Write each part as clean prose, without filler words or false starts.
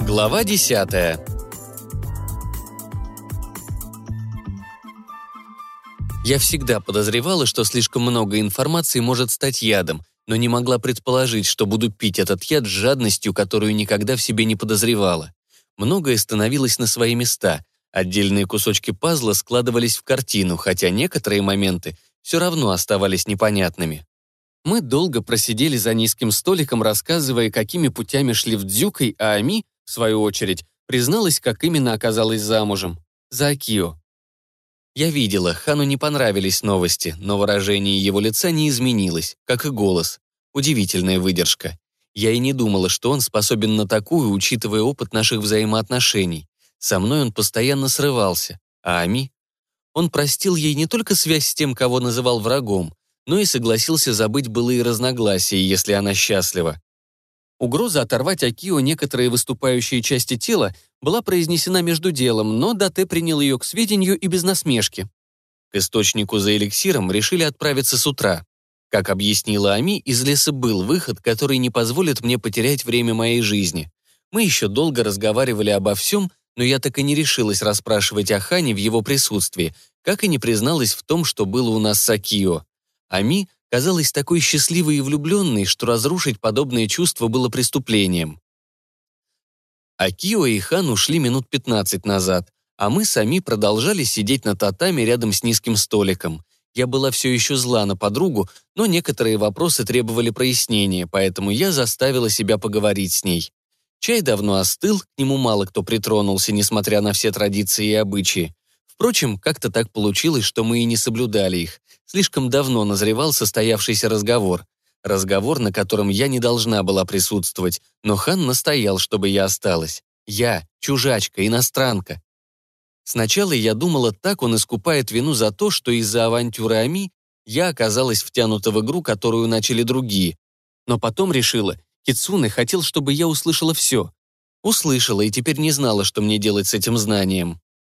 Глава 10. Я всегда подозревала, что слишком много информации может стать ядом, но не могла предположить, что буду пить этот яд с жадностью, которую никогда в себе не подозревала. Многое становилось на свои места, отдельные кусочки пазла складывались в картину, хотя некоторые моменты все равно оставались непонятными. Мы долго просидели за низким столиком, рассказывая, какими путями шли в Дзюкой, а Ами, в свою очередь, призналась, как именно оказалась замужем. За Акио. Я видела, Хану не понравились новости, но выражение его лица не изменилось, как и голос. Удивительная выдержка. Я и не думала, что он способен на такую, учитывая опыт наших взаимоотношений. Со мной он постоянно срывался, а Ами? Он простил ей не только связь с тем, кого называл врагом, но и согласился забыть былые разногласия, если она счастлива. Угроза оторвать Акио некоторые выступающие части тела была произнесена между делом, но Дате принял ее к сведению и без насмешки. К источнику за эликсиром решили отправиться с утра. Как объяснила Ами, из леса был выход, который не позволит мне потерять время моей жизни. Мы еще долго разговаривали обо всем, но я так и не решилась расспрашивать о Хане в его присутствии, как и не призналась в том, что было у нас с Акио. Ами казалась такой счастливой и влюбленной, что разрушить подобные чувства было преступлением. Акио и Хан ушли минут 15 назад, а мы с Ами продолжали сидеть на татами рядом с низким столиком. Я была все еще зла на подругу, но некоторые вопросы требовали прояснения, поэтому я заставила себя поговорить с ней. Чай давно остыл, к нему мало кто притронулся, несмотря на все традиции и обычаи. Впрочем, как-то так получилось, что мы и не соблюдали их. Слишком давно назревал состоявшийся разговор. Разговор, на котором я не должна была присутствовать, но Хан настоял, чтобы я осталась. Я, чужачка, иностранка. Сначала я думала, так он искупает вину за то, что из-за авантюры Ами я оказалась втянута в игру, которую начали другие. Но потом решила, Кицуне хотел, чтобы я услышала все. Услышала и теперь не знала, что мне делать с этим знанием.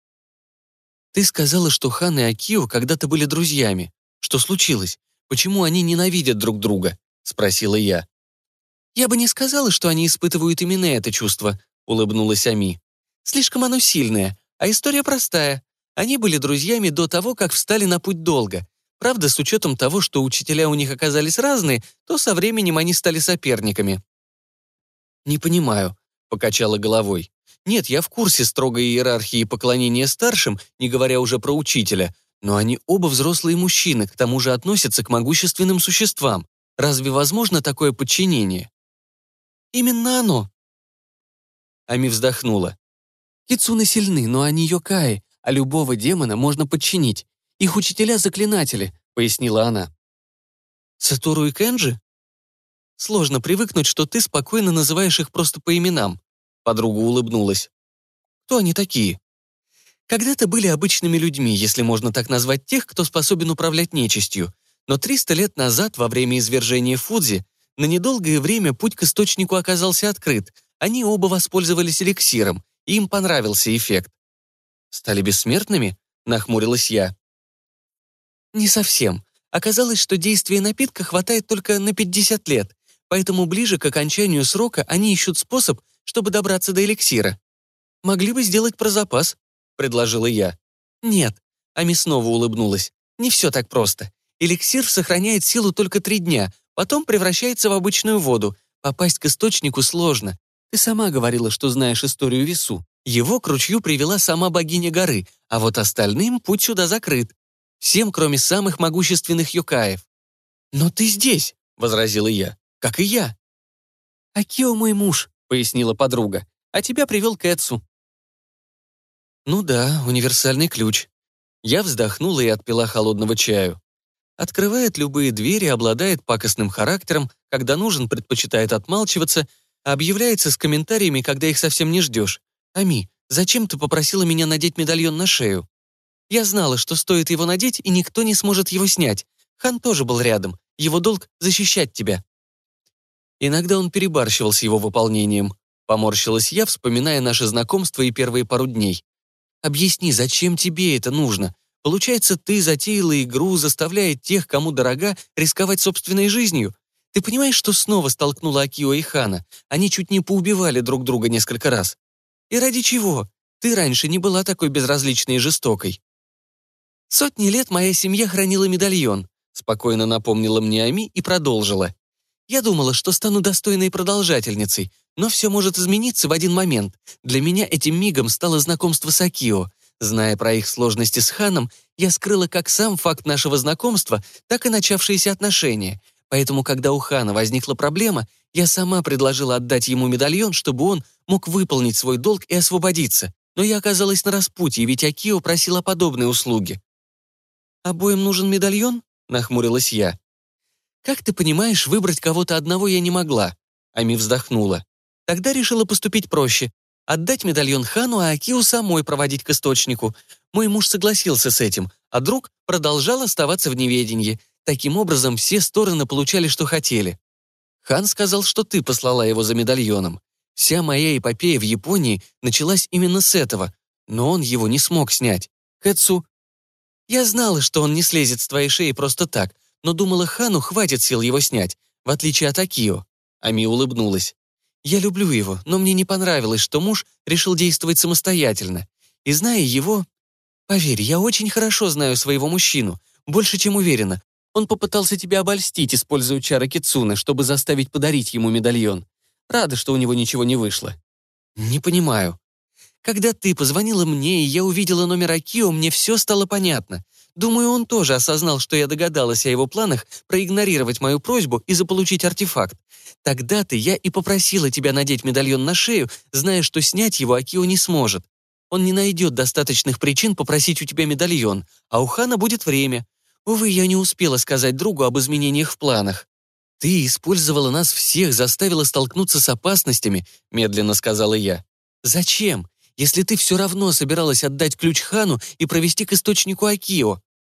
«Ты сказала, что Хан и Акио когда-то были друзьями. Что случилось? Почему они ненавидят друг друга?» — спросила я. «Я бы не сказала, что они испытывают именно это чувство», — улыбнулась Ами. «Слишком оно сильное, а история простая. Они были друзьями до того, как встали на путь долга. Правда, с учетом того, что учителя у них оказались разные, то со временем они стали соперниками». «Не понимаю», — покачала головой. «Нет, я в курсе строгой иерархии поклонения старшим, не говоря уже про учителя, но они оба взрослые мужчины, к тому же относятся к могущественным существам. Разве возможно такое подчинение?» «Именно оно». Ами вздохнула. «Кицуне сильны, но они йокаи, а любого демона можно подчинить. Их учителя — заклинатели», — пояснила она. «Сатору и Кенджи?» «Сложно привыкнуть, что ты спокойно называешь их просто по именам». Подруга улыбнулась. «Кто они такие?» «Когда-то были обычными людьми, если можно так назвать тех, кто способен управлять нечистью. Но 300 лет назад, во время извержения Фудзи, на недолгое время путь к источнику оказался открыт. Они оба воспользовались эликсиром, и им понравился эффект». «Стали бессмертными?» — нахмурилась я. «Не совсем. Оказалось, что действия напитка хватает только на 50 лет, поэтому ближе к окончанию срока они ищут способ, чтобы добраться до эликсира. Могли бы сделать про запас», — предложила я. «Нет», — Ами снова улыбнулась. «Не все так просто. Эликсир сохраняет силу только 3 дня, потом превращается в обычную воду. Попасть к источнику сложно. Ты сама говорила, что знаешь историю Вису. Его к ручью привела сама богиня горы, а вот остальным путь сюда закрыт. Всем, кроме самых могущественных йокаев». «Но ты здесь», — возразила я, — «как и я». «Акио мой муж», — пояснила подруга, — «а тебя привел Кэтсу». «Ну да, универсальный ключ». Я вздохнула и отпила холодного чаю. Открывает любые двери, обладает пакостным характером, когда нужен, предпочитает отмалчиваться, а объявляется с комментариями, когда их совсем не ждешь. «Ами, зачем ты попросила меня надеть медальон на шею?» «Я знала, что стоит его надеть, и никто не сможет его снять. Хан тоже был рядом. Его долг — защищать тебя». Иногда он перебарщивал с его выполнением. Поморщилась я, вспоминая наше знакомство и первые пару дней. «Объясни, зачем тебе это нужно? Получается, ты затеяла игру, заставляя тех, кому дорога, рисковать собственной жизнью? Ты понимаешь, что снова столкнула Акио и Хана? Они чуть не поубивали друг друга несколько раз. И ради чего? Ты раньше не была такой безразличной и жестокой. Сотни лет моя семья хранила медальон, спокойно напомнила мне Ами и продолжила. Я думала, что стану достойной продолжательницей, но все может измениться в один момент. Для меня этим мигом стало знакомство с Акио. Зная про их сложности с Ханом, я скрыла как сам факт нашего знакомства, так и начавшиеся отношения. Поэтому, когда у Хана возникла проблема, я сама предложила отдать ему медальон, чтобы он мог выполнить свой долг и освободиться. Но я оказалась на распутье, ведь Акио просила подобные услуги. «Обоим нужен медальон?» — нахмурилась я. «Как ты понимаешь, выбрать кого-то одного я не могла». Ами вздохнула. Тогда решила поступить проще. Отдать медальон Хану, а Акио самой проводить к источнику. Мой муж согласился с этим, а друг продолжал оставаться в неведении. Таким образом, все стороны получали, что хотели. Хан сказал, что ты послала его за медальоном. Вся моя эпопея в Японии началась именно с этого, но он его не смог снять. Кэтсу... Я знала, что он не слезет с твоей шеи просто так, но думала, Хану хватит сил его снять, в отличие от Акио. Ами улыбнулась. Я люблю его, но мне не понравилось, что муж решил действовать самостоятельно. И зная его... Поверь, я очень хорошо знаю своего мужчину, больше, чем уверена. Он попытался тебя обольстить, используя чары Кицуны, чтобы заставить подарить ему медальон. Рада, что у него ничего не вышло. Не понимаю. Когда ты позвонила мне, и я увидела номер Акио, мне все стало понятно. Думаю, он тоже осознал, что я догадалась о его планах проигнорировать мою просьбу и заполучить артефакт. Тогда-то я и попросила тебя надеть медальон на шею, зная, что снять его Акио не сможет. Он не найдет достаточных причин попросить у тебя медальон, а у Хана будет время. Увы, я не успела сказать другу об изменениях в планах. «Ты использовала нас всех, заставила столкнуться с опасностями», медленно сказала я. «Зачем? Если ты все равно собиралась отдать ключ Хану и провести к источнику Акио».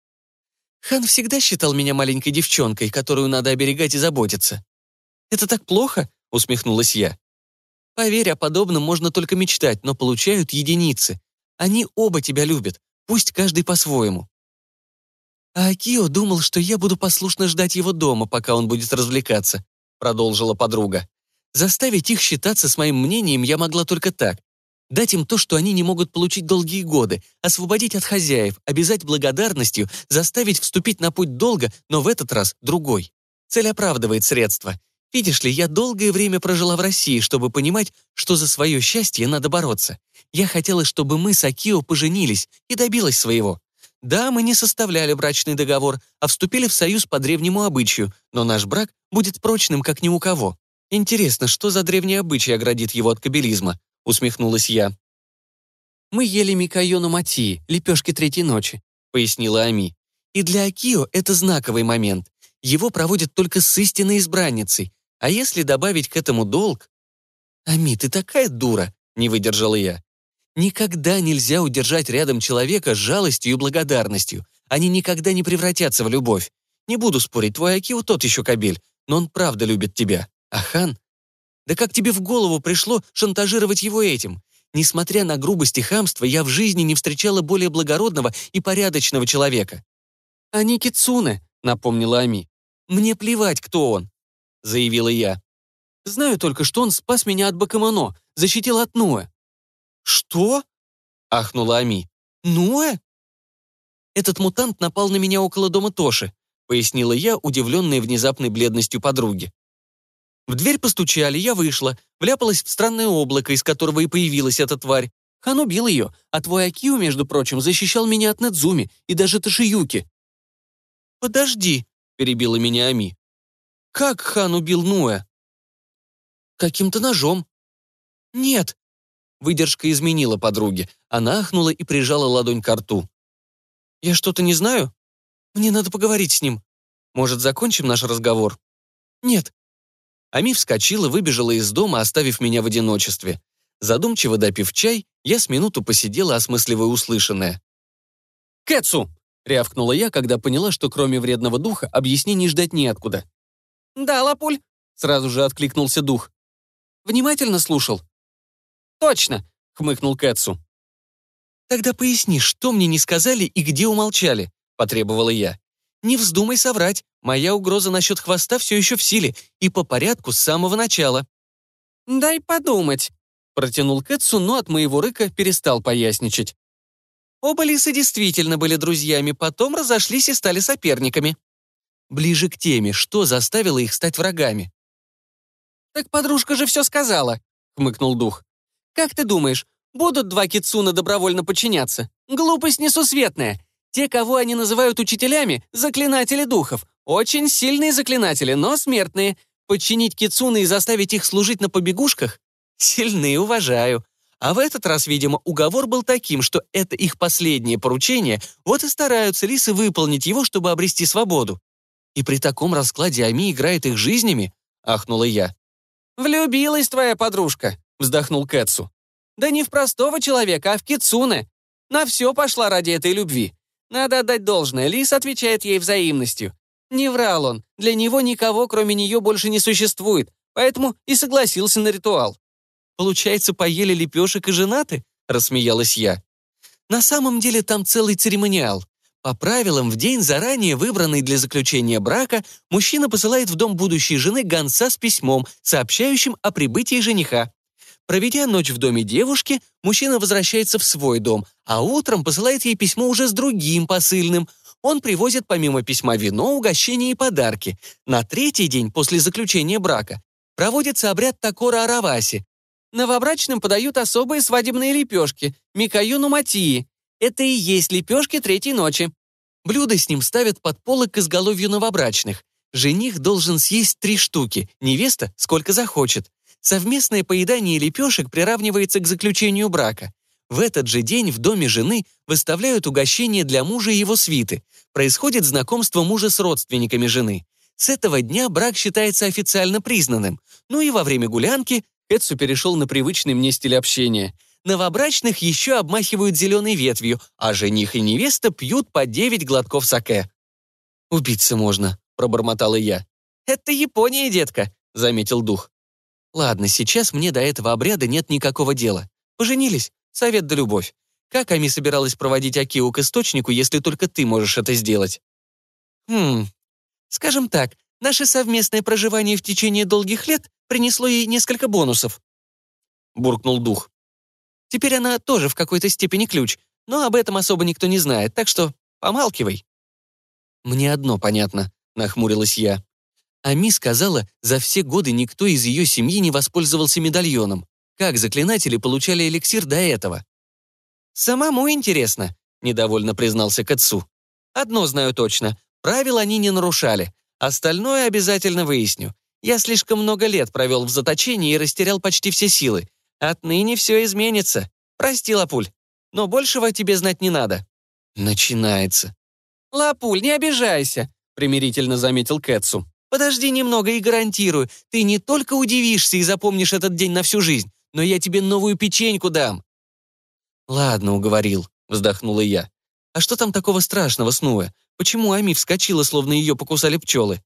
Хан всегда считал меня маленькой девчонкой, которую надо оберегать и заботиться. «Это так плохо?» — усмехнулась я. «Поверь, о подобном можно только мечтать, но получают единицы. Они оба тебя любят, пусть каждый по-своему». «А Акио думал, что я буду послушно ждать его дома, пока он будет развлекаться», — продолжила подруга. «Заставить их считаться с моим мнением я могла только так. Дать им то, что они не могут получить долгие годы, освободить от хозяев, обязать благодарностью, заставить вступить на путь долга, но в этот раз другой. Цель оправдывает средства. Видишь ли, я долгое время прожила в России, чтобы понимать, что за свое счастье надо бороться. Я хотела, чтобы мы с Акио поженились, и добилась своего. Да, мы не составляли брачный договор, а вступили в союз по древнему обычаю, но наш брак будет прочным, как ни у кого. Интересно, что за древний обычай оградит его от кабелизма?» — усмехнулась я. «Мы ели микайону матии, лепешки третьей ночи», — пояснила Ами. «И для Акио это знаковый момент. Его проводят только с истинной избранницей. А если добавить к этому долг...» «Ами, ты такая дура», — не выдержала я. «Никогда нельзя удержать рядом человека с жалостью и благодарностью. Они никогда не превратятся в любовь. Не буду спорить, твой Акио тот еще кобель, но он правда любит тебя. А Хан? Да как тебе в голову пришло шантажировать его этим? Несмотря на грубость и хамство, я в жизни не встречала более благородного и порядочного человека». «Ани Кицуне», — напомнила Ами. «Мне плевать, кто он», — заявила я. «Знаю только, что он спас меня от Бакамоно, защитил от Нуэ». «Что?» — ахнула Ами. «Нуэ?» «Этот мутант напал на меня около дома Тоши», — пояснила я, удивленная внезапной бледностью подруги. В дверь постучали, я вышла, вляпалась в странное облако, из которого и появилась эта тварь. Хан убил ее, а твой Акио, между прочим, защищал меня от Недзуми и даже Тошиюки. «Подожди», — перебила меня Ами. «Как Хан убил Нуэ?» «Каким-то ножом». «Нет». Выдержка изменила подруге. Она ахнула и прижала ладонь к рту. «Я что-то не знаю? Мне надо поговорить с ним. Может, закончим наш разговор?» «Нет». Ами вскочила, выбежала из дома, оставив меня в одиночестве. Задумчиво допив чай, я с минуту посидела, осмысливая услышанное. «Кэтсу!» — рявкнула я, когда поняла, что кроме вредного духа объяснений ждать неоткуда. «Да, Лапуль!» — сразу же откликнулся дух. «Внимательно слушал?» «Точно!» — хмыкнул Кэтсу. «Тогда поясни, что мне не сказали и где умолчали?» — потребовала я. Не вздумай соврать, моя угроза насчет хвоста все еще в силе и по порядку с самого начала». «Дай подумать», — протянул Кэтсу, но от моего рыка перестал поясничать. Оба лиса действительно были друзьями, потом разошлись и стали соперниками. Ближе к теме, что заставило их стать врагами? «Так подружка же все сказала», — хмыкнул дух. «Как ты думаешь, будут два кицуна добровольно подчиняться? Глупость несусветная. Те, кого они называют учителями, заклинатели духов. Очень сильные заклинатели, но смертные. Подчинить кицуна и заставить их служить на побегушках? Сильные, уважаю. А в этот раз, видимо, уговор был таким, что это их последнее поручение, вот и стараются лисы выполнить его, чтобы обрести свободу. И при таком раскладе Ами играет их жизнями?» — ахнула я. «Влюбилась твоя подружка», — вздохнул Кэтсу. «Да не в простого человека, а в кицуне. На все пошла ради этой любви. Надо отдать должное, лис отвечает ей взаимностью. Не врал он, для него никого, кроме нее, больше не существует, поэтому и согласился на ритуал». «Получается, поели лепешек и женаты?» — рассмеялась я. «На самом деле там целый церемониал. По правилам, в день, заранее выбранный для заключения брака, мужчина посылает в дом будущей жены гонца с письмом, сообщающим о прибытии жениха. Проведя ночь в доме девушки, мужчина возвращается в свой дом, а утром посылает ей письмо уже с другим посыльным. Он привозит помимо письма вино, угощения и подарки. На третий день после заключения брака проводится обряд Такора-Араваси. Новобрачным подают особые свадебные лепешки – микаюну матии. Это и есть лепешки третьей ночи. Блюдо с ним ставят под полок к изголовью новобрачных. Жених должен съесть 3 штуки, невеста – сколько захочет. Совместное поедание лепешек приравнивается к заключению брака. В этот же день в доме жены выставляют угощение для мужа и его свиты. Происходит знакомство мужа с родственниками жены. С этого дня брак считается официально признанным. Ну и во время гулянки Кэтсу перешел на привычный мне стиль общения. Новобрачных еще обмахивают зеленой ветвью, а жених и невеста пьют по 9 глотков саке. «Убиться можно», — пробормотала я. «Это Япония, детка», — заметил дух. «Ладно, сейчас мне до этого обряда нет никакого дела. Поженились? Совет да любовь. Как Ами собиралась проводить Акио к источнику, если только ты можешь это сделать?» Скажем так, наше совместное проживание в течение долгих лет принесло ей несколько бонусов», — буркнул дух. «Теперь она тоже в какой-то степени ключ, но об этом особо никто не знает, так что помалкивай». «Мне одно понятно», — нахмурилась я. Ами сказала, за все годы никто из ее семьи не воспользовался медальоном. Как заклинатели получали эликсир до этого? «Самому интересно», — недовольно признался Кэтсу. «Одно знаю точно, правил они не нарушали. Остальное обязательно выясню. Я слишком много лет провел в заточении и растерял почти все силы. Отныне все изменится. Прости, Лапуль, но большего тебе знать не надо». «Начинается». «Лапуль, не обижайся», — примирительно заметил Кэтсу. «Подожди немного и гарантирую, ты не только удивишься и запомнишь этот день на всю жизнь, но я тебе новую печеньку дам». «Ладно, уговорил», — вздохнула я. «А что там такого страшного с Нуэ? Почему Ами вскочила, словно ее покусали пчелы?»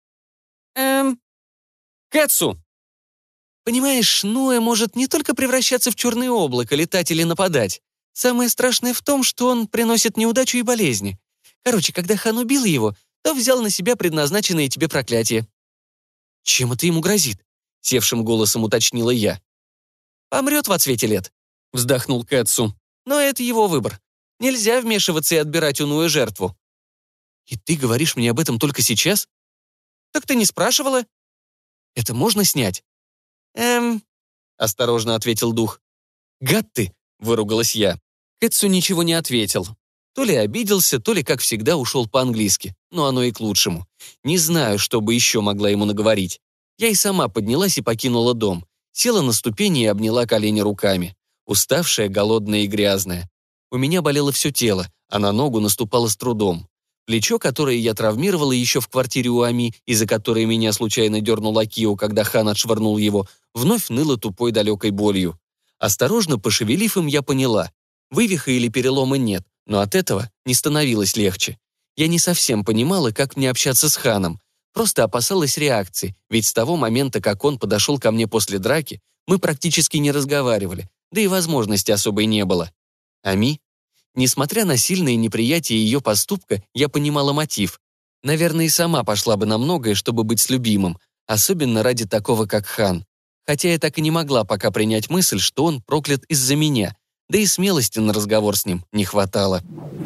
Кэтсу!» «Понимаешь, Нуэ может не только превращаться в черное облако, летать или нападать. Самое страшное в том, что он приносит неудачу и болезни. Короче, когда хан убил его, то взял на себя предназначенное тебе проклятие». «Чем это ему грозит?» — севшим голосом уточнила я. «Помрет во цвете лет», — вздохнул Кэтсу. «Но это его выбор. Нельзя вмешиваться и отбирать у Нуэ жертву». «И ты говоришь мне об этом только сейчас?» «Так ты не спрашивала?» «Это можно снять?» осторожно ответил дух. «Гад ты!» — выругалась я. Кэтсу ничего не ответил. То ли обиделся, то ли, как всегда, ушел по-английски. Но оно и к лучшему. Не знаю, что бы еще могла ему наговорить. Я и сама поднялась и покинула дом. Села на ступени и обняла колени руками. Уставшая, голодная и грязная. У меня болело все тело, а на ногу наступало с трудом. Плечо, которое я травмировала еще в квартире у Ами, и за которое меня случайно дернул Акио, когда хан отшвырнул его, вновь ныло тупой далекой болью. Осторожно пошевелив им, я поняла. Вывиха или перелома нет, но от этого не становилось легче. Я не совсем понимала, как мне общаться с ханом. Просто опасалась реакции, ведь с того момента, как он подошел ко мне после драки, мы практически не разговаривали, да и возможности особой не было. Ами? Несмотря на сильное неприятие ее поступка, я понимала мотив. Наверное, и сама пошла бы на многое, чтобы быть с любимым, особенно ради такого, как Хан. Хотя я так и не могла пока принять мысль, что он проклят из-за меня, да и смелости на разговор с ним не хватало.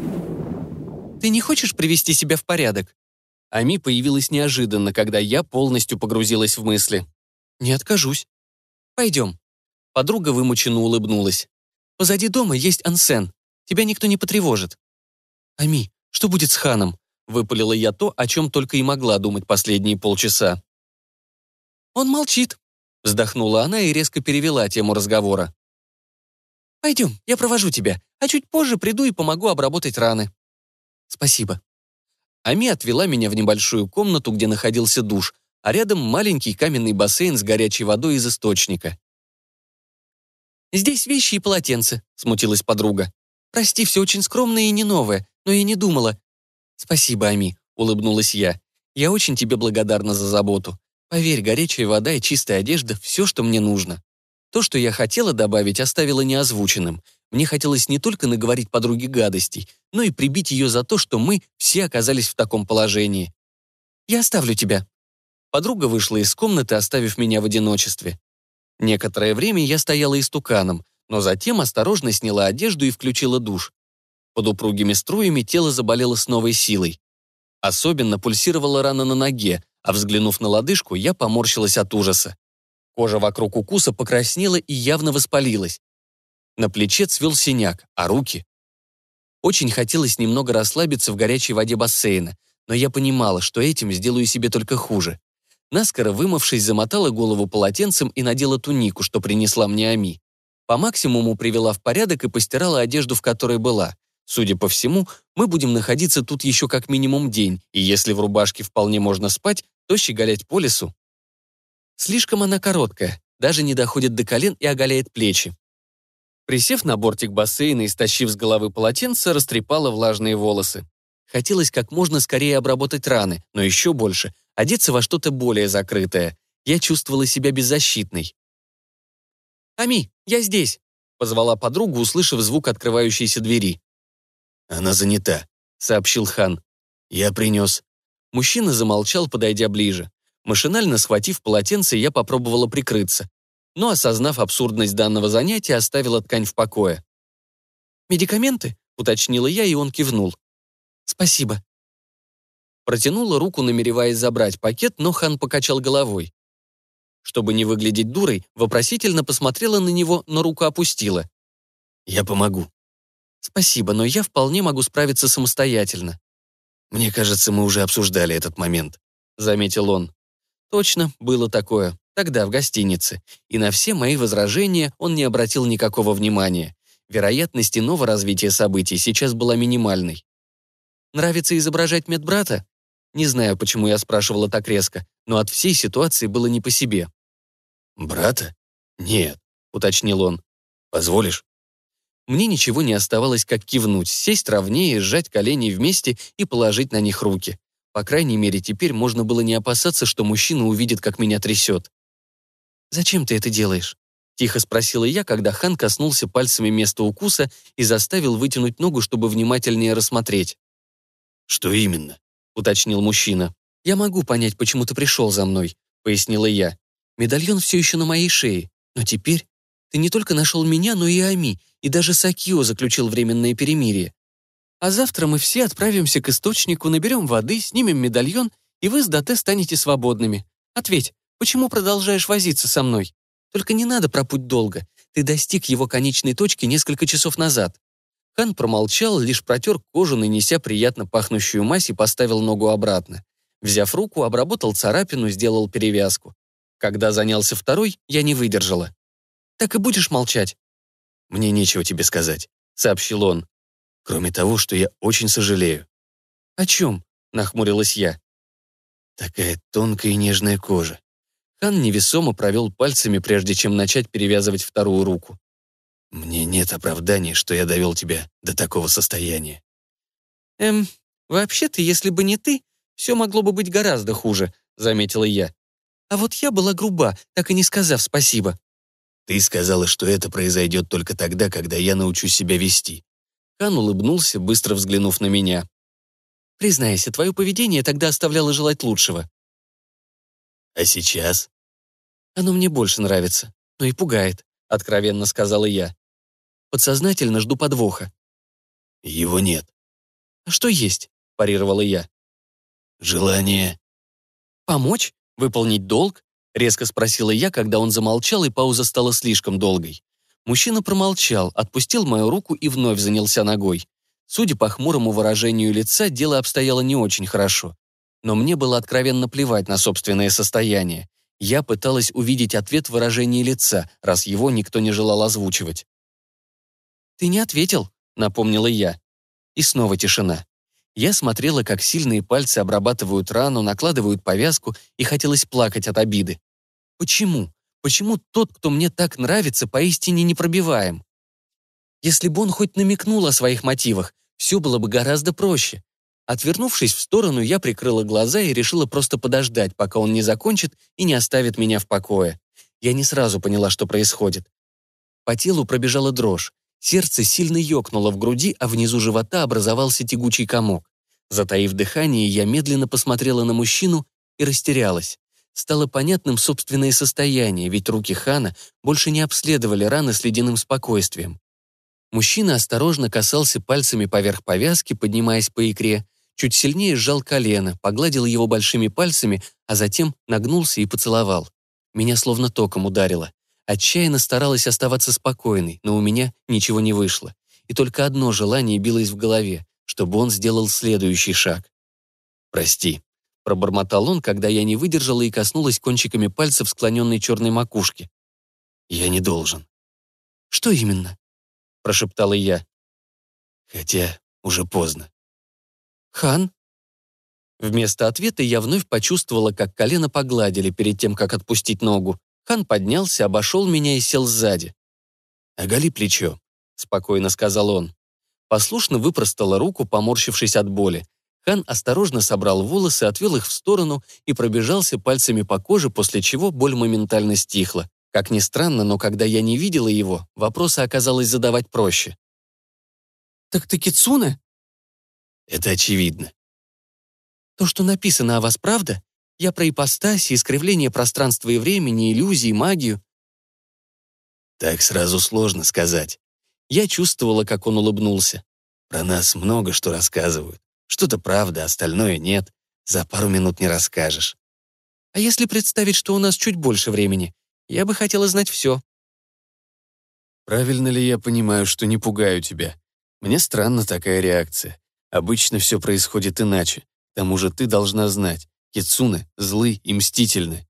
«Ты не хочешь привести себя в порядок?» Ами появилась неожиданно, когда я полностью погрузилась в мысли. «Не откажусь». «Пойдем». Подруга вымученно улыбнулась. «Позади дома есть ансен. Тебя никто не потревожит». «Ами, что будет с Ханом?» Выпалила я то, о чем только и могла думать последние полчаса. «Он молчит», — вздохнула она и резко перевела тему разговора. «Пойдем, я провожу тебя, а чуть позже приду и помогу обработать раны». «Спасибо». Ами отвела меня в небольшую комнату, где находился душ, а рядом маленький каменный бассейн с горячей водой из источника. «Здесь вещи и полотенце», — смутилась подруга. «Прости, все очень скромное и не новое, но я не думала». «Спасибо, Ами», — улыбнулась я. «Я очень тебе благодарна за заботу. Поверь, горячая вода и чистая одежда — все, что мне нужно». То, что я хотела добавить, оставила неозвученным. Мне хотелось не только наговорить подруге гадостей, но и прибить ее за то, что мы все оказались в таком положении. «Я оставлю тебя». Подруга вышла из комнаты, оставив меня в одиночестве. Некоторое время я стояла истуканом, но затем осторожно сняла одежду и включила душ. Под упругими струями тело заболело с новой силой. Особенно пульсировала рана на ноге, а взглянув на лодыжку, я поморщилась от ужаса. Кожа вокруг укуса покраснела и явно воспалилась. На плече цвел синяк, а руки... Очень хотелось немного расслабиться в горячей воде бассейна, но я понимала, что этим сделаю себе только хуже. Наскоро вымывшись, замотала голову полотенцем и надела тунику, что принесла мне Ами. По максимуму привела в порядок и постирала одежду, в которой была. Судя по всему, мы будем находиться тут еще как минимум день, и если в рубашке вполне можно спать, то щеголять по лесу. Слишком она короткая, даже не доходит до колен и оголяет плечи. Присев на бортик бассейна и стащив с головы полотенце, растрепала влажные волосы. Хотелось как можно скорее обработать раны, но еще больше — одеться во что-то более закрытое. Я чувствовала себя беззащитной. «Ами, я здесь!» — позвала подругу, услышав звук открывающейся двери. «Она занята», — сообщил Хан. «Я принес». Мужчина замолчал, подойдя ближе. Машинально схватив полотенце, я попробовала прикрыться, но, осознав абсурдность данного занятия, оставила ткань в покое. «Медикаменты?» — уточнила я, и он кивнул. «Спасибо». Протянула руку, намереваясь забрать пакет, но Хан покачал головой. Чтобы не выглядеть дурой, вопросительно посмотрела на него, но руку опустила. «Я помогу». «Спасибо, но я вполне могу справиться самостоятельно». «Мне кажется, мы уже обсуждали этот момент», — заметил он. Точно, было такое. Тогда, в гостинице. И на все мои возражения он не обратил никакого внимания. Вероятность иного развития событий сейчас была минимальной. «Нравится изображать медбрата?» Не знаю, почему я спрашивала так резко, но от всей ситуации было не по себе. «Брата? Нет», — уточнил он. «Позволишь?» Мне ничего не оставалось, как кивнуть, сесть ровнее, сжать колени вместе и положить на них руки. По крайней мере, теперь можно было не опасаться, что мужчина увидит, как меня трясет. «Зачем ты это делаешь?» — тихо спросила я, когда Хан коснулся пальцами места укуса и заставил вытянуть ногу, чтобы внимательнее рассмотреть. «Что именно?» — уточнил мужчина. «Я могу понять, почему ты пришел за мной», — пояснила я. «Медальон все еще на моей шее, но теперь ты не только нашел меня, но и Ами, и даже Сакио заключил временное перемирие. А завтра мы все отправимся к источнику, наберем воды, снимем медальон, и вы с Дате станете свободными. Ответь, почему продолжаешь возиться со мной? Только не надо про путь долго. Ты достиг его конечной точки несколько часов назад». Хан промолчал, лишь протер кожу, нанеся приятно пахнущую мазь и поставил ногу обратно. Взяв руку, обработал царапину, сделал перевязку. Когда занялся второй, я не выдержала. «Так и будешь молчать?» «Мне нечего тебе сказать», — сообщил он. «Кроме того, что я очень сожалею». «О чем?» — нахмурилась я. Такая тонкая и нежная кожа. Хан невесомо провел пальцами, прежде чем начать перевязывать вторую руку. «Мне нет оправданий, что я довел тебя до такого состояния». Вообще-то, если бы не ты, все могло бы быть гораздо хуже», — заметила я. «А вот я была груба, так и не сказав спасибо». «Ты сказала, что это произойдет только тогда, когда я научусь себя вести». Хан улыбнулся, быстро взглянув на меня. Признайся, твое поведение тогда оставляло желать лучшего. А сейчас? Оно мне больше нравится, но и пугает, откровенно сказала я. Подсознательно жду подвоха. Его нет. А что есть? Парировала я. Желание. Помочь? Выполнить долг? Резко спросила я, когда он замолчал, и пауза стала слишком долгой. Мужчина промолчал, отпустил мою руку и вновь занялся ногой. Судя по хмурому выражению лица, дело обстояло не очень хорошо. Но мне было откровенно плевать на собственное состояние. Я пыталась увидеть ответ в выражении лица, раз его никто не желал озвучивать. «Ты не ответил», — напомнила я. И снова тишина. Я смотрела, как сильные пальцы обрабатывают рану, накладывают повязку, и хотелось плакать от обиды. Почему? Почему тот, кто мне так нравится, поистине непробиваем? Если бы он хоть намекнул о своих мотивах, все было бы гораздо проще. Отвернувшись в сторону, я прикрыла глаза и решила просто подождать, пока он не закончит и не оставит меня в покое. Я не сразу поняла, что происходит. По телу пробежала дрожь. Сердце сильно ёкнуло в груди, а внизу живота образовался тягучий комок. Затаив дыхание, я медленно посмотрела на мужчину и растерялась. Стало понятным собственное состояние, ведь руки Хана больше не обследовали раны с ледяным спокойствием. Мужчина осторожно касался пальцами поверх повязки, поднимаясь по икре, чуть сильнее сжал колено, погладил его большими пальцами, а затем нагнулся и поцеловал. Меня словно током ударило. Отчаянно старалась оставаться спокойной, но у меня ничего не вышло. И только одно желание билось в голове, чтобы он сделал следующий шаг. «Прости», — пробормотал он, когда я не выдержала и коснулась кончиками пальцев склоненной черной макушки. «Я не должен». «Что именно?» — прошептала я. Хотя уже поздно. «Хан?» Вместо ответа я вновь почувствовала, как колено погладили перед тем, как отпустить ногу. Хан поднялся, обошел меня и сел сзади. «Оголи плечо», — спокойно сказал он. Послушно выпростала руку, поморщившись от боли. Хан осторожно собрал волосы, отвел их в сторону и пробежался пальцами по коже, после чего боль моментально стихла. Как ни странно, но когда я не видела его, вопросы оказалось задавать проще. «Так ты Кицуне?» Это очевидно. «То, что написано о вас, правда? Я про ипостаси, искривление пространства и времени, иллюзии, магию». Так сразу сложно сказать. Я чувствовала, как он улыбнулся. Про нас много что рассказывают. Что-то правда, остальное нет. За пару минут не расскажешь. А если представить, что у нас чуть больше времени? Я бы хотела знать все. Правильно ли я понимаю, что не пугаю тебя? Мне странна такая реакция. Обычно все происходит иначе. К тому же ты должна знать. Кицуне злы и мстительны.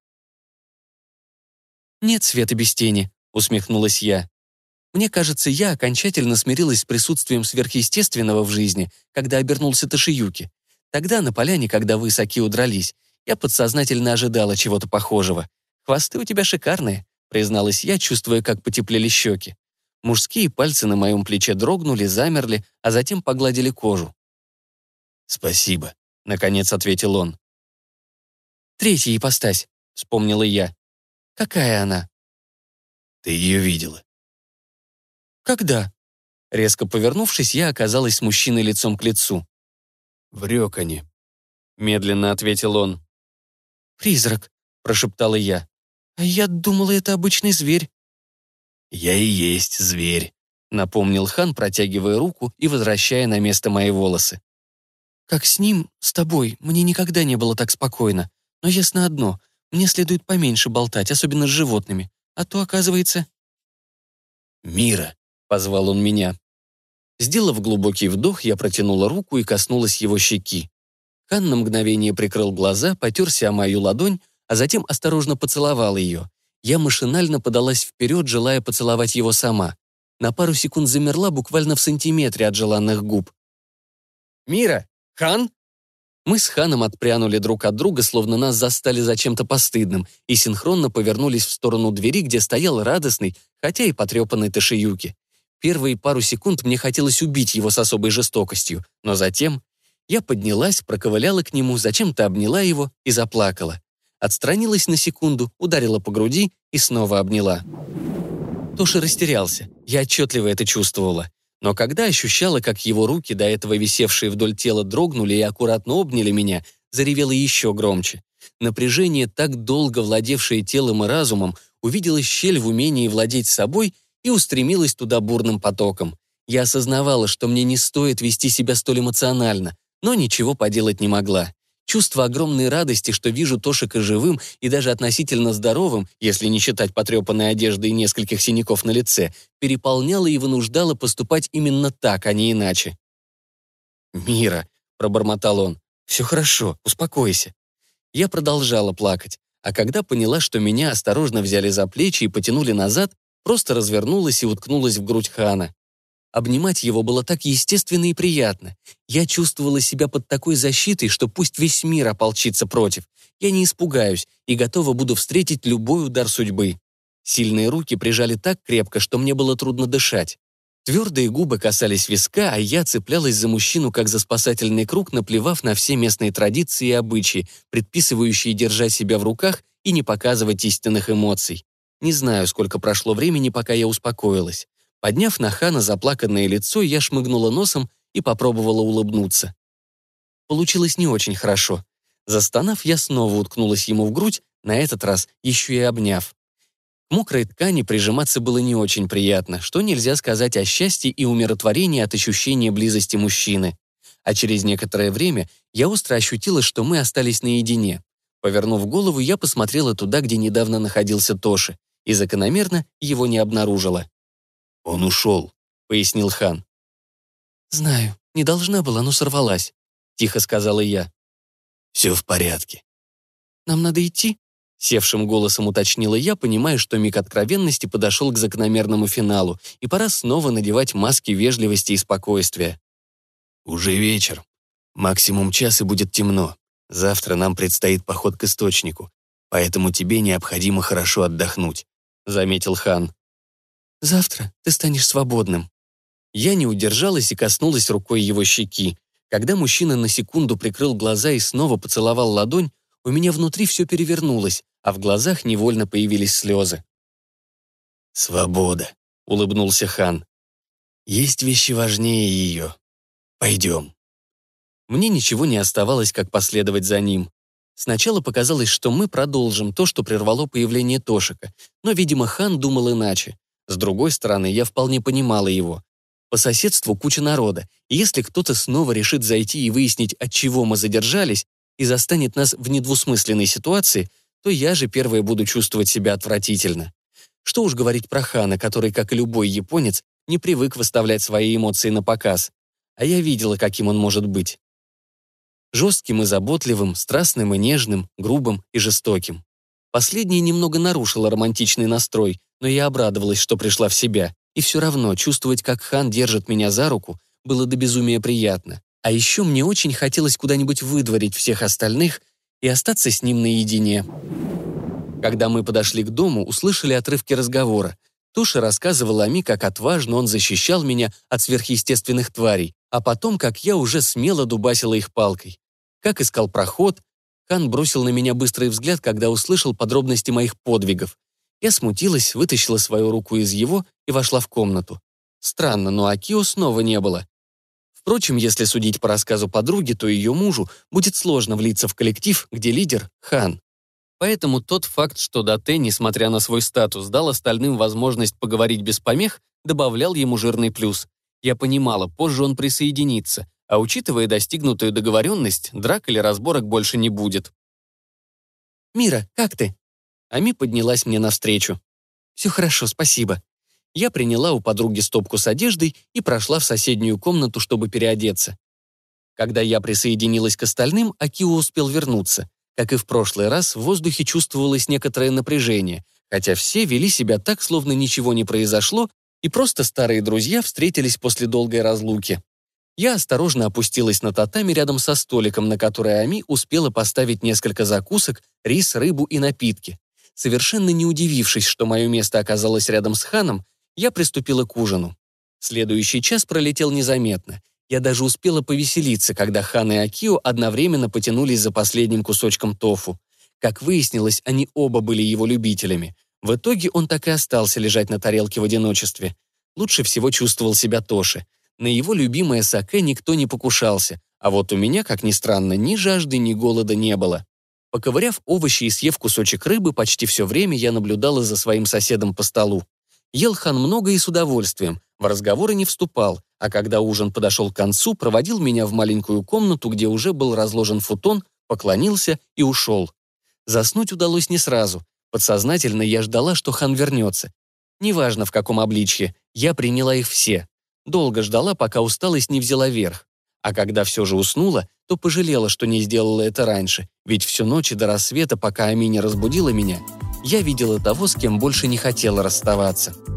«Нет света без тени», — усмехнулась я. «Мне кажется, я окончательно смирилась с присутствием сверхъестественного в жизни, когда обернулся Тошиюки. Тогда на поляне, когда вы с Акио дрались, я подсознательно ожидала чего-то похожего. Хвосты у тебя шикарные», — призналась я, чувствуя, как потеплели щеки. Мужские пальцы на моем плече дрогнули, замерли, а затем погладили кожу. «Спасибо», — наконец ответил он. «Третья ипостась», — вспомнила я. «Какая она?» «Ты ее видела». «Когда?» Резко повернувшись, я оказалась с мужчиной лицом к лицу. «В Рёкане», — медленно ответил он. «Призрак», — прошептала я. «А я думала, это обычный зверь». «Я и есть зверь», — напомнил Хан, протягивая руку и возвращая на место мои волосы. «Как с ним, с тобой, мне никогда не было так спокойно. Но ясно одно, мне следует поменьше болтать, особенно с животными. А то, оказывается...» «Мира», — позвал он меня. Сделав глубокий вдох, я протянула руку и коснулась его щеки. Хан на мгновение прикрыл глаза, потерся о мою ладонь, а затем осторожно поцеловал ее. Я машинально подалась вперед, желая поцеловать его сама. На пару секунд замерла буквально в сантиметре от желанных губ. «Мира! Хан?» Мы с Ханом отпрянули друг от друга, словно нас застали за чем-то постыдным, и синхронно повернулись в сторону двери, где стоял радостный, хотя и потрепанный Тошиюки. Первые пару секунд мне хотелось убить его с особой жестокостью, но затем я поднялась, проковыляла к нему, зачем-то обняла его и заплакала. Отстранилась на секунду, ударила по груди и снова обняла. Тоша растерялся, я отчетливо это чувствовала. Но когда ощущала, как его руки, до этого висевшие вдоль тела, дрогнули и аккуратно обняли меня, заревела еще громче. Напряжение, так долго владевшее телом и разумом, увидело щель в умении владеть собой и устремилось туда бурным потоком. Я осознавала, что мне не стоит вести себя столь эмоционально, но ничего поделать не могла. Чувство огромной радости, что вижу Тошика живым и даже относительно здоровым, если не считать потрепанной одежды и нескольких синяков на лице, переполняло и вынуждало поступать именно так, а не иначе. «Мира», — пробормотал он, — «все хорошо, успокойся». Я продолжала плакать, а когда поняла, что меня осторожно взяли за плечи и потянули назад, просто развернулась и уткнулась в грудь Хана. Обнимать его было так естественно и приятно. Я чувствовала себя под такой защитой, что пусть весь мир ополчится против. Я не испугаюсь и готова буду встретить любой удар судьбы. Сильные руки прижали так крепко, что мне было трудно дышать. Твердые губы касались виска, а я цеплялась за мужчину, как за спасательный круг, наплевав на все местные традиции и обычаи, предписывающие держать себя в руках и не показывать истинных эмоций. Не знаю, сколько прошло времени, пока я успокоилась. Подняв на Хана заплаканное лицо, я шмыгнула носом и попробовала улыбнуться. Получилось не очень хорошо. Застонав, я снова уткнулась ему в грудь, на этот раз еще и обняв. К мокрой ткани прижиматься было не очень приятно, что нельзя сказать о счастье и умиротворении от ощущения близости мужчины. А через некоторое время я остро ощутила, что мы остались наедине. Повернув голову, я посмотрела туда, где недавно находился Тоши, и закономерно его не обнаружила. «Он ушел», — пояснил Хан. «Знаю, не должна была, но сорвалась», — тихо сказала я. «Все в порядке». «Нам надо идти?» — севшим голосом уточнила я, понимая, что миг откровенности подошел к закономерному финалу, и пора снова надевать маски вежливости и спокойствия. «Уже вечер. Максимум час и будет темно. Завтра нам предстоит поход к источнику, поэтому тебе необходимо хорошо отдохнуть», — заметил Хан. «Завтра ты станешь свободным». Я не удержалась и коснулась рукой его щеки. Когда мужчина на секунду прикрыл глаза и снова поцеловал ладонь, у меня внутри все перевернулось, а в глазах невольно появились слезы. «Свобода», — улыбнулся Хан. «Есть вещи важнее ее. Пойдем». Мне ничего не оставалось, как последовать за ним. Сначала показалось, что мы продолжим то, что прервало появление Тошика, но, видимо, Хан думал иначе. С другой стороны, я вполне понимала его. По соседству куча народа, и если кто-то снова решит зайти и выяснить, от чего мы задержались, и застанет нас в недвусмысленной ситуации, то я же первая буду чувствовать себя отвратительно. Что уж говорить про Хана, который, как и любой японец, не привык выставлять свои эмоции на показ. А я видела, каким он может быть. Жестким и заботливым, страстным и нежным, грубым и жестоким. Последнее немного нарушило романтичный настрой, но я обрадовалась, что пришла в себя. И все равно чувствовать, как Хан держит меня за руку, было до безумия приятно. А еще мне очень хотелось куда-нибудь выдворить всех остальных и остаться с ним наедине. Когда мы подошли к дому, услышали отрывки разговора. Тоша рассказывал Ами, как отважно он защищал меня от сверхъестественных тварей, а потом, как я уже смело дубасила их палкой. Как искал проход. Хан бросил на меня быстрый взгляд, когда услышал подробности моих подвигов. Я смутилась, вытащила свою руку из его и вошла в комнату. Странно, но Акио снова не было. Впрочем, если судить по рассказу подруги, то ее мужу будет сложно влиться в коллектив, где лидер — Хан. Поэтому тот факт, что Дате, несмотря на свой статус, дал остальным возможность поговорить без помех, добавлял ему жирный плюс. Я понимала, позже он присоединится, а учитывая достигнутую договоренность, драк или разборок больше не будет. «Мира, как ты?» Ами поднялась мне навстречу. «Все хорошо, спасибо». Я приняла у подруги стопку с одеждой и прошла в соседнюю комнату, чтобы переодеться. Когда я присоединилась к остальным, Акио успел вернуться. Как и в прошлый раз, в воздухе чувствовалось некоторое напряжение, хотя все вели себя так, словно ничего не произошло, и просто старые друзья встретились после долгой разлуки. Я осторожно опустилась на татами рядом со столиком, на который Ами успела поставить несколько закусок, рис, рыбу и напитки. Совершенно не удивившись, что мое место оказалось рядом с Ханом, я приступила к ужину. Следующий час пролетел незаметно. Я даже успела повеселиться, когда Хан и Акио одновременно потянулись за последним кусочком тофу. Как выяснилось, они оба были его любителями. В итоге он так и остался лежать на тарелке в одиночестве. Лучше всего чувствовал себя Тоши. На его любимое саке никто не покушался, а вот у меня, как ни странно, ни жажды, ни голода не было. Поковыряв овощи и съев кусочек рыбы, почти все время я наблюдала за своим соседом по столу. Ел хан много и с удовольствием, в разговоры не вступал, а когда ужин подошел к концу, проводил меня в маленькую комнату, где уже был разложен футон, поклонился и ушел. Заснуть удалось не сразу. Подсознательно я ждала, что хан вернется. Неважно, в каком обличье, я приняла их все. Долго ждала, пока усталость не взяла верх. А когда все же уснула, то пожалела, что не сделала это раньше, ведь всю ночь до рассвета, пока Аминя разбудила меня, я видела того, с кем больше не хотела расставаться.